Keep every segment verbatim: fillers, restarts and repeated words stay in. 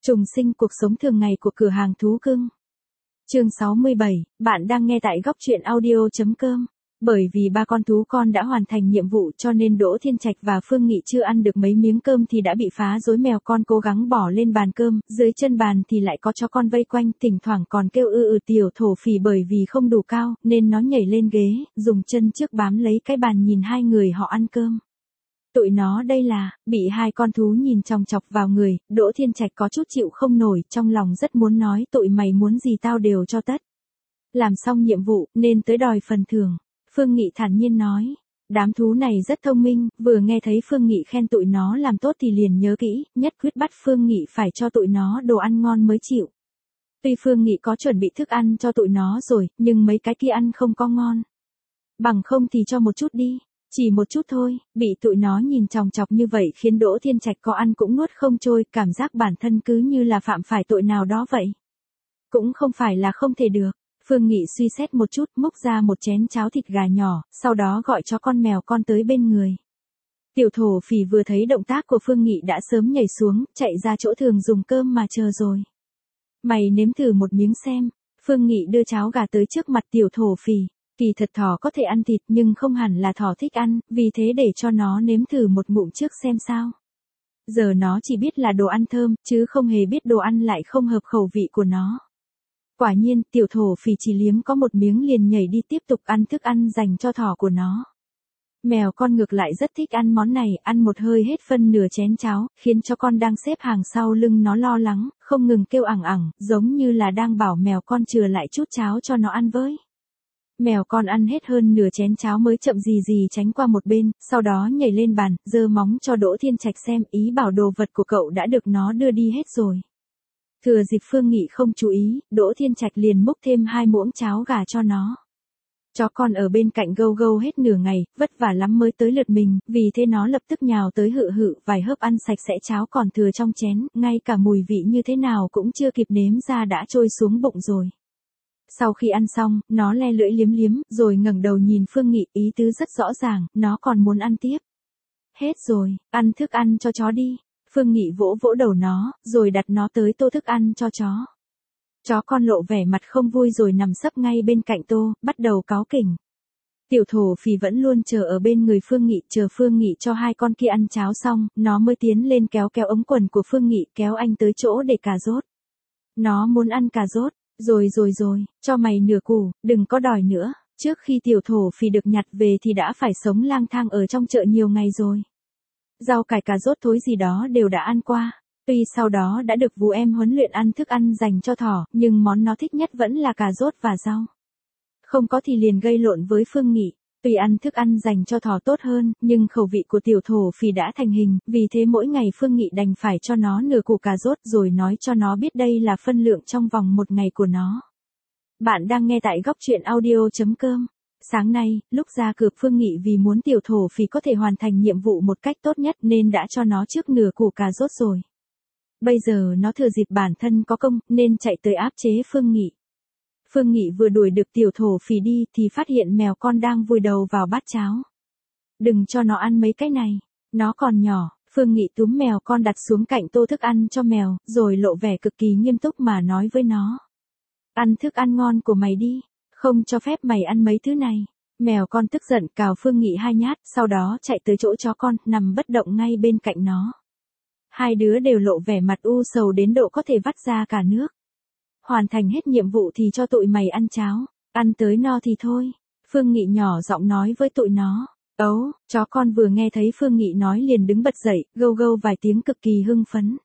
Trùng sinh cuộc sống thường ngày của cửa hàng thú cưng. Chương sáu mươi bảy, bạn đang nghe tại góc truyện audio chấm com. Bởi vì ba con thú con đã hoàn thành nhiệm vụ cho nên Đỗ Thiên Trạch và Phương Nghị chưa ăn được mấy miếng cơm thì đã bị phá rối. Mèo con cố gắng bỏ lên bàn cơm, dưới chân bàn thì lại có chó con vây quanh, thỉnh thoảng còn kêu ư ừ. Tiểu thổ phỉ bởi vì không đủ cao nên nó nhảy lên ghế, dùng chân trước bám lấy cái bàn nhìn hai người họ ăn cơm. Tụi nó đây là, bị hai con thú nhìn chòng chọc vào người, Đỗ Thiên Trạch có chút chịu không nổi, trong lòng rất muốn nói tụi mày muốn gì tao đều cho tất. Làm xong nhiệm vụ, nên tới đòi phần thưởng. Phương Nghị thản nhiên nói, đám thú này rất thông minh, vừa nghe thấy Phương Nghị khen tụi nó làm tốt thì liền nhớ kỹ, nhất quyết bắt Phương Nghị phải cho tụi nó đồ ăn ngon mới chịu. Tuy Phương Nghị có chuẩn bị thức ăn cho tụi nó rồi, nhưng mấy cái kia ăn không có ngon. Bằng không thì cho một chút đi. Chỉ một chút thôi, bị tụi nó nhìn chòng chọc như vậy khiến Đỗ Thiên Trạch có ăn cũng nuốt không trôi, cảm giác bản thân cứ như là phạm phải tội nào đó vậy. Cũng không phải là không thể được. Phương Nghị suy xét một chút, múc ra một chén cháo thịt gà nhỏ, sau đó gọi cho con mèo con tới bên người. Tiểu thổ phỉ vừa thấy động tác của Phương Nghị đã sớm nhảy xuống, chạy ra chỗ thường dùng cơm mà chờ rồi. Mày nếm thử một miếng xem. Phương Nghị đưa cháo gà tới trước mặt tiểu thổ phỉ. Kỳ thật thỏ có thể ăn thịt nhưng không hẳn là thỏ thích ăn, vì thế để cho nó nếm thử một ngụm trước xem sao. Giờ nó chỉ biết là đồ ăn thơm, chứ không hề biết đồ ăn lại không hợp khẩu vị của nó. Quả nhiên, tiểu thổ phỉ chỉ liếm có một miếng liền nhảy đi tiếp tục ăn thức ăn dành cho thỏ của nó. Mèo con ngược lại rất thích ăn món này, ăn một hơi hết phân nửa chén cháo, khiến cho con đang xếp hàng sau lưng nó lo lắng, không ngừng kêu ẳng ẳng, giống như là đang bảo mèo con chừa lại chút cháo cho nó ăn với. Mèo con ăn hết hơn nửa chén cháo mới chậm gì gì tránh qua một bên, sau đó nhảy lên bàn, giơ móng cho Đỗ Thiên Trạch xem, ý bảo đồ vật của cậu đã được nó đưa đi hết rồi. Thừa dịp Phương Nghị không chú ý, Đỗ Thiên Trạch liền múc thêm hai muỗng cháo gà cho nó. Chó con ở bên cạnh gâu gâu hết nửa ngày, vất vả lắm mới tới lượt mình, vì thế nó lập tức nhào tới hự hự, vài hớp ăn sạch sẽ cháo còn thừa trong chén, ngay cả mùi vị như thế nào cũng chưa kịp nếm ra đã trôi xuống bụng rồi. Sau khi ăn xong, nó le lưỡi liếm liếm, rồi ngẩng đầu nhìn Phương Nghị, ý tứ rất rõ ràng, nó còn muốn ăn tiếp. Hết rồi, ăn thức ăn cho chó đi. Phương Nghị vỗ vỗ đầu nó, rồi đặt nó tới tô thức ăn cho chó. Chó con lộ vẻ mặt không vui rồi nằm sấp ngay bên cạnh tô, bắt đầu cáu kỉnh. Tiểu thổ phỉ vẫn luôn chờ ở bên người Phương Nghị, chờ Phương Nghị cho hai con kia ăn cháo xong, nó mới tiến lên kéo kéo ống quần của Phương Nghị, kéo anh tới chỗ để cà rốt. Nó muốn ăn cà rốt. Rồi rồi rồi, cho mày nửa củ, đừng có đòi nữa, trước khi tiểu thổ phỉ được nhặt về thì đã phải sống lang thang ở trong chợ nhiều ngày rồi. Rau cải cà rốt thối gì đó đều đã ăn qua, tuy sau đó đã được vú em huấn luyện ăn thức ăn dành cho thỏ, nhưng món nó thích nhất vẫn là cà rốt và rau. Không có thì liền gây lộn với Phương Nghị. Tuy ăn thức ăn dành cho thỏ tốt hơn, nhưng khẩu vị của tiểu thổ phỉ đã thành hình, vì thế mỗi ngày Phương Nghị đành phải cho nó nửa củ cà rốt rồi nói cho nó biết đây là phân lượng trong vòng một ngày của nó. Bạn đang nghe tại góc truyện audio chấm com. Sáng nay, lúc ra cửa Phương Nghị vì muốn tiểu thổ phỉ có thể hoàn thành nhiệm vụ một cách tốt nhất nên đã cho nó trước nửa củ cà rốt rồi. Bây giờ nó thừa dịp bản thân có công, nên chạy tới áp chế Phương Nghị. Phương Nghị vừa đuổi được tiểu thổ phỉ đi thì phát hiện mèo con đang vùi đầu vào bát cháo. Đừng cho nó ăn mấy cái này, nó còn nhỏ. Phương Nghị túm mèo con đặt xuống cạnh tô thức ăn cho mèo, rồi lộ vẻ cực kỳ nghiêm túc mà nói với nó. Ăn thức ăn ngon của mày đi, không cho phép mày ăn mấy thứ này. Mèo con tức giận cào Phương Nghị hai nhát, sau đó chạy tới chỗ chó con, nằm bất động ngay bên cạnh nó. Hai đứa đều lộ vẻ mặt u sầu đến độ có thể vắt ra cả nước. Hoàn thành hết nhiệm vụ thì cho tụi mày ăn cháo, ăn tới no thì thôi. Phương Nghị nhỏ giọng nói với tụi nó. Ấu, chó con vừa nghe thấy Phương Nghị nói liền đứng bật dậy, gâu gâu vài tiếng cực kỳ hưng phấn.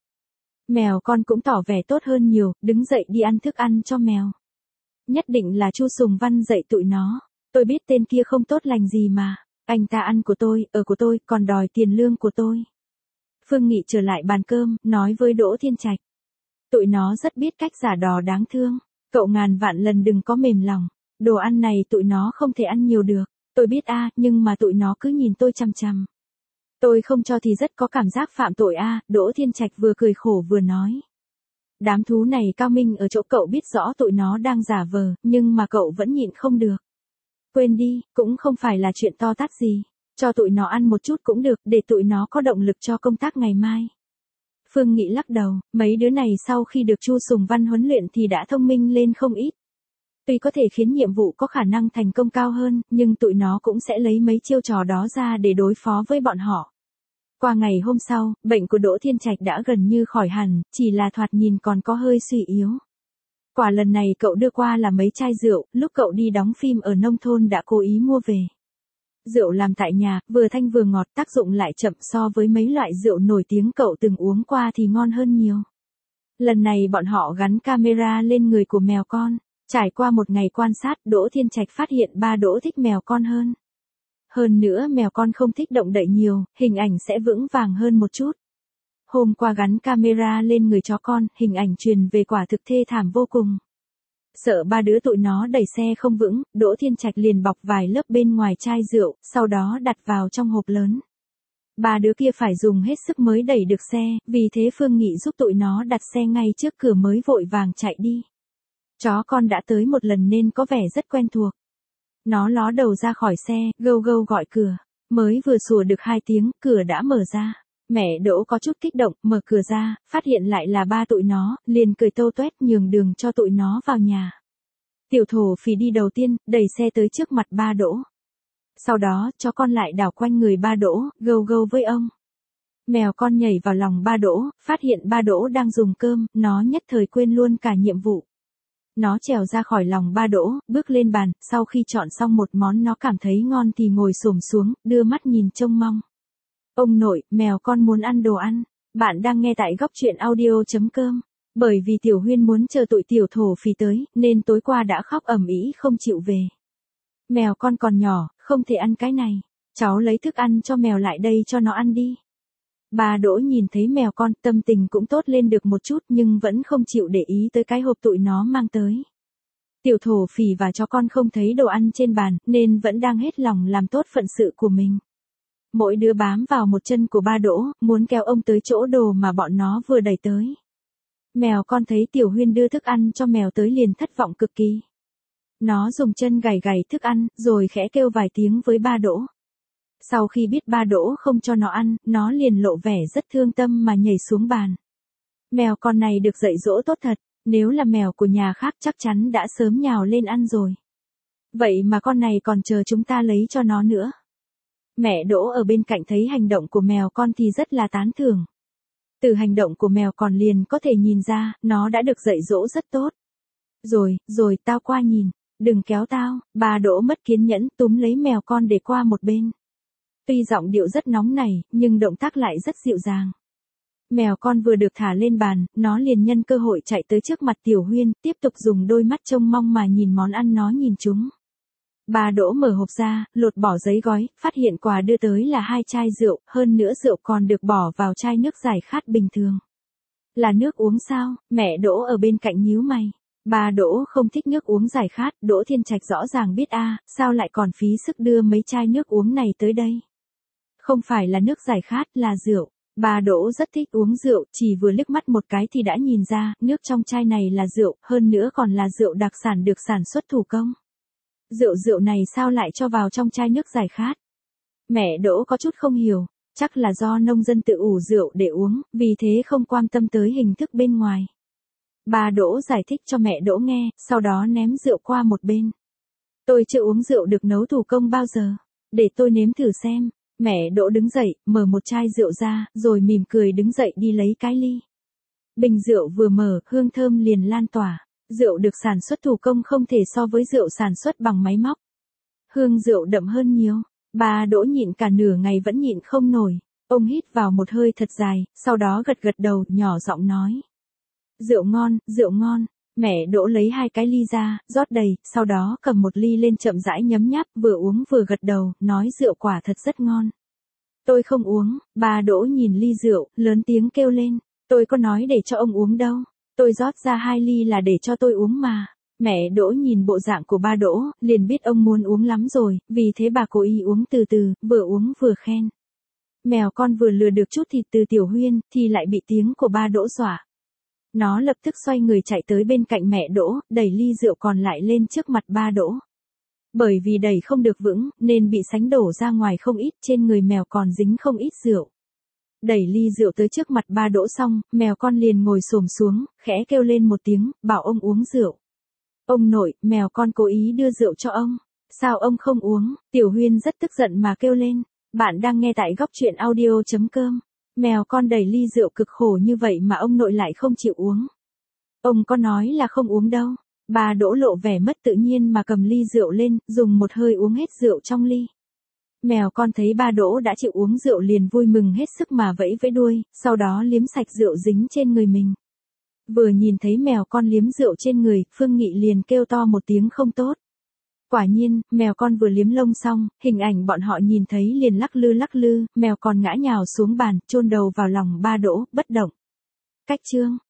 Mèo con cũng tỏ vẻ tốt hơn nhiều, đứng dậy đi ăn thức ăn cho mèo. Nhất định là Chu Sùng Văn dạy tụi nó. Tôi biết tên kia không tốt lành gì mà. Anh ta ăn của tôi, ở của tôi, còn đòi tiền lương của tôi. Phương Nghị trở lại bàn cơm, nói với Đỗ Thiên Trạch. Tụi nó rất biết cách giả đò đáng thương. Cậu ngàn vạn lần đừng có mềm lòng. Đồ ăn này tụi nó không thể ăn nhiều được. Tôi biết a, à, nhưng mà tụi nó cứ nhìn tôi chằm chằm. Tôi không cho thì rất có cảm giác phạm tội a, à, Đỗ Thiên Trạch vừa cười khổ vừa nói. Đám thú này cao minh ở chỗ cậu biết rõ tụi nó đang giả vờ, nhưng mà cậu vẫn nhịn không được. Quên đi, cũng không phải là chuyện to tát gì. Cho tụi nó ăn một chút cũng được, để tụi nó có động lực cho công tác ngày mai. Phương Nghị lắc đầu, mấy đứa này sau khi được Chu Sùng Văn huấn luyện thì đã thông minh lên không ít. Tuy có thể khiến nhiệm vụ có khả năng thành công cao hơn, nhưng tụi nó cũng sẽ lấy mấy chiêu trò đó ra để đối phó với bọn họ. Qua ngày hôm sau, bệnh của Đỗ Thiên Trạch đã gần như khỏi hẳn, chỉ là thoạt nhìn còn có hơi suy yếu. Quả lần này cậu đưa qua là mấy chai rượu, lúc cậu đi đóng phim ở nông thôn đã cố ý mua về. Rượu làm tại nhà, vừa thanh vừa ngọt, tác dụng lại chậm, so với mấy loại rượu nổi tiếng cậu từng uống qua thì ngon hơn nhiều. Lần này bọn họ gắn camera lên người của mèo con. Trải qua một ngày quan sát, Đỗ Thiên Trạch phát hiện ba Đỗ thích mèo con hơn. Hơn nữa mèo con không thích động đậy nhiều, hình ảnh sẽ vững vàng hơn một chút. Hôm qua gắn camera lên người chó con, hình ảnh truyền về quả thực thê thảm vô cùng. Sợ ba đứa tụi nó đẩy xe không vững, Đỗ Thiên Trạch liền bọc vài lớp bên ngoài chai rượu, sau đó đặt vào trong hộp lớn. Ba đứa kia phải dùng hết sức mới đẩy được xe, vì thế Phương Nghị giúp tụi nó đặt xe ngay trước cửa mới vội vàng chạy đi. Chó con đã tới một lần nên có vẻ rất quen thuộc. Nó ló đầu ra khỏi xe, gâu gâu gọi cửa. Mới vừa sủa được hai tiếng, cửa đã mở ra. Mẹ Đỗ có chút kích động, mở cửa ra, phát hiện lại là ba tụi nó, liền cười tâu tuét nhường đường cho tụi nó vào nhà. Tiểu thổ phỉ đi đầu tiên, đẩy xe tới trước mặt ba Đỗ. Sau đó, chó con lại đảo quanh người ba Đỗ, gâu gâu với ông. Mèo con nhảy vào lòng ba Đỗ, phát hiện ba Đỗ đang dùng cơm, nó nhất thời quên luôn cả nhiệm vụ. Nó trèo ra khỏi lòng ba Đỗ, bước lên bàn, sau khi chọn xong một món nó cảm thấy ngon thì ngồi xổm xuống, đưa mắt nhìn trông mong. Ông nội, mèo con muốn ăn đồ ăn. Bạn đang nghe tại góc truyện audio chấm com. Bởi vì Tiểu Huyên muốn chờ tụi tiểu thổ phỉ tới, nên tối qua đã khóc ầm ĩ không chịu về. Mèo con còn nhỏ, không thể ăn cái này. Cháu lấy thức ăn cho mèo lại đây cho nó ăn đi. Bà Đỗ nhìn thấy mèo con, tâm tình cũng tốt lên được một chút nhưng vẫn không chịu để ý tới cái hộp tụi nó mang tới. Tiểu thổ phỉ và chó con không thấy đồ ăn trên bàn, nên vẫn đang hết lòng làm tốt phận sự của mình. Mỗi đứa bám vào một chân của ba Đỗ, muốn kéo ông tới chỗ đồ mà bọn nó vừa đẩy tới. Mèo con thấy Tiểu Huyên đưa thức ăn cho mèo tới liền thất vọng cực kỳ. Nó dùng chân gảy gảy thức ăn, rồi khẽ kêu vài tiếng với ba Đỗ. Sau khi biết ba Đỗ không cho nó ăn, nó liền lộ vẻ rất thương tâm mà nhảy xuống bàn. Mèo con này được dạy dỗ tốt thật, nếu là mèo của nhà khác chắc chắn đã sớm nhào lên ăn rồi. Vậy mà con này còn chờ chúng ta lấy cho nó nữa. Mẹ Đỗ ở bên cạnh thấy hành động của mèo con thì rất là tán thưởng. Từ hành động của mèo con liền có thể nhìn ra, nó đã được dạy dỗ rất tốt. Rồi, rồi, tao qua nhìn, đừng kéo tao, bà Đỗ mất kiên nhẫn túm lấy mèo con để qua một bên. Tuy giọng điệu rất nóng nảy, nhưng động tác lại rất dịu dàng. Mèo con vừa được thả lên bàn, nó liền nhân cơ hội chạy tới trước mặt Tiểu Huyên, tiếp tục dùng đôi mắt trông mong mà nhìn món ăn nó nhìn chúng. Bà Đỗ mở hộp ra, lột bỏ giấy gói, phát hiện quà đưa tới là hai chai rượu, hơn nữa rượu còn được bỏ vào chai nước giải khát bình thường. Là nước uống sao? Mẹ Đỗ ở bên cạnh nhíu mày. Bà Đỗ không thích nước uống giải khát, Đỗ Thiên Trạch rõ ràng biết a, à, sao lại còn phí sức đưa mấy chai nước uống này tới đây? Không phải là nước giải khát, là rượu. Bà Đỗ rất thích uống rượu, chỉ vừa liếc mắt một cái thì đã nhìn ra, nước trong chai này là rượu, hơn nữa còn là rượu đặc sản được sản xuất thủ công. Rượu rượu này sao lại cho vào trong chai nước giải khát? Mẹ Đỗ có chút không hiểu, chắc là do nông dân tự ủ rượu để uống, vì thế không quan tâm tới hình thức bên ngoài. Bà Đỗ giải thích cho mẹ Đỗ nghe, sau đó ném rượu qua một bên. Tôi chưa uống rượu được nấu thủ công bao giờ, để tôi nếm thử xem. Mẹ Đỗ đứng dậy, mở một chai rượu ra, rồi mỉm cười đứng dậy đi lấy cái ly. Bình rượu vừa mở, hương thơm liền lan tỏa. Rượu được sản xuất thủ công không thể so với rượu sản xuất bằng máy móc. Hương rượu đậm hơn nhiều. Bà Đỗ nhịn cả nửa ngày vẫn nhịn không nổi. Ông hít vào một hơi thật dài, sau đó gật gật đầu, nhỏ giọng nói. Rượu ngon, rượu ngon. Mẹ Đỗ lấy hai cái ly ra, rót đầy, sau đó cầm một ly lên chậm rãi nhấm nháp, vừa uống vừa gật đầu, nói rượu quả thật rất ngon. Tôi không uống. Bà Đỗ nhìn ly rượu, lớn tiếng kêu lên. Tôi có nói để cho ông uống đâu. Tôi rót ra hai ly là để cho tôi uống mà. Mẹ Đỗ nhìn bộ dạng của ba Đỗ, liền biết ông muốn uống lắm rồi, vì thế bà cố ý uống từ từ, vừa uống vừa khen. Mèo con vừa lừa được chút thịt từ Tiểu Huyên, thì lại bị tiếng của ba Đỗ dọa. Nó lập tức xoay người chạy tới bên cạnh mẹ Đỗ, đẩy ly rượu còn lại lên trước mặt ba Đỗ. Bởi vì đẩy không được vững, nên bị sánh đổ ra ngoài không ít, trên người mèo còn dính không ít rượu. Đẩy ly rượu tới trước mặt ba Đỗ xong, mèo con liền ngồi xổm xuống, khẽ kêu lên một tiếng, bảo ông uống rượu. Ông nội, mèo con cố ý đưa rượu cho ông. Sao ông không uống? Tiểu Huyên rất tức giận mà kêu lên. Bạn đang nghe tại góc truyện audio chấm com. Mèo con đẩy ly rượu cực khổ như vậy mà ông nội lại không chịu uống. Ông có nói là không uống đâu. Bà Đỗ lộ vẻ mất tự nhiên mà cầm ly rượu lên, dùng một hơi uống hết rượu trong ly. Mèo con thấy ba Đỗ đã chịu uống rượu liền vui mừng hết sức mà vẫy vẫy đuôi, sau đó liếm sạch rượu dính trên người mình. Vừa nhìn thấy mèo con liếm rượu trên người, Phương Nghị liền kêu to một tiếng không tốt. Quả nhiên, mèo con vừa liếm lông xong, hình ảnh bọn họ nhìn thấy liền lắc lư lắc lư, mèo con ngã nhào xuống bàn, chôn đầu vào lòng ba Đỗ, bất động. Cách chương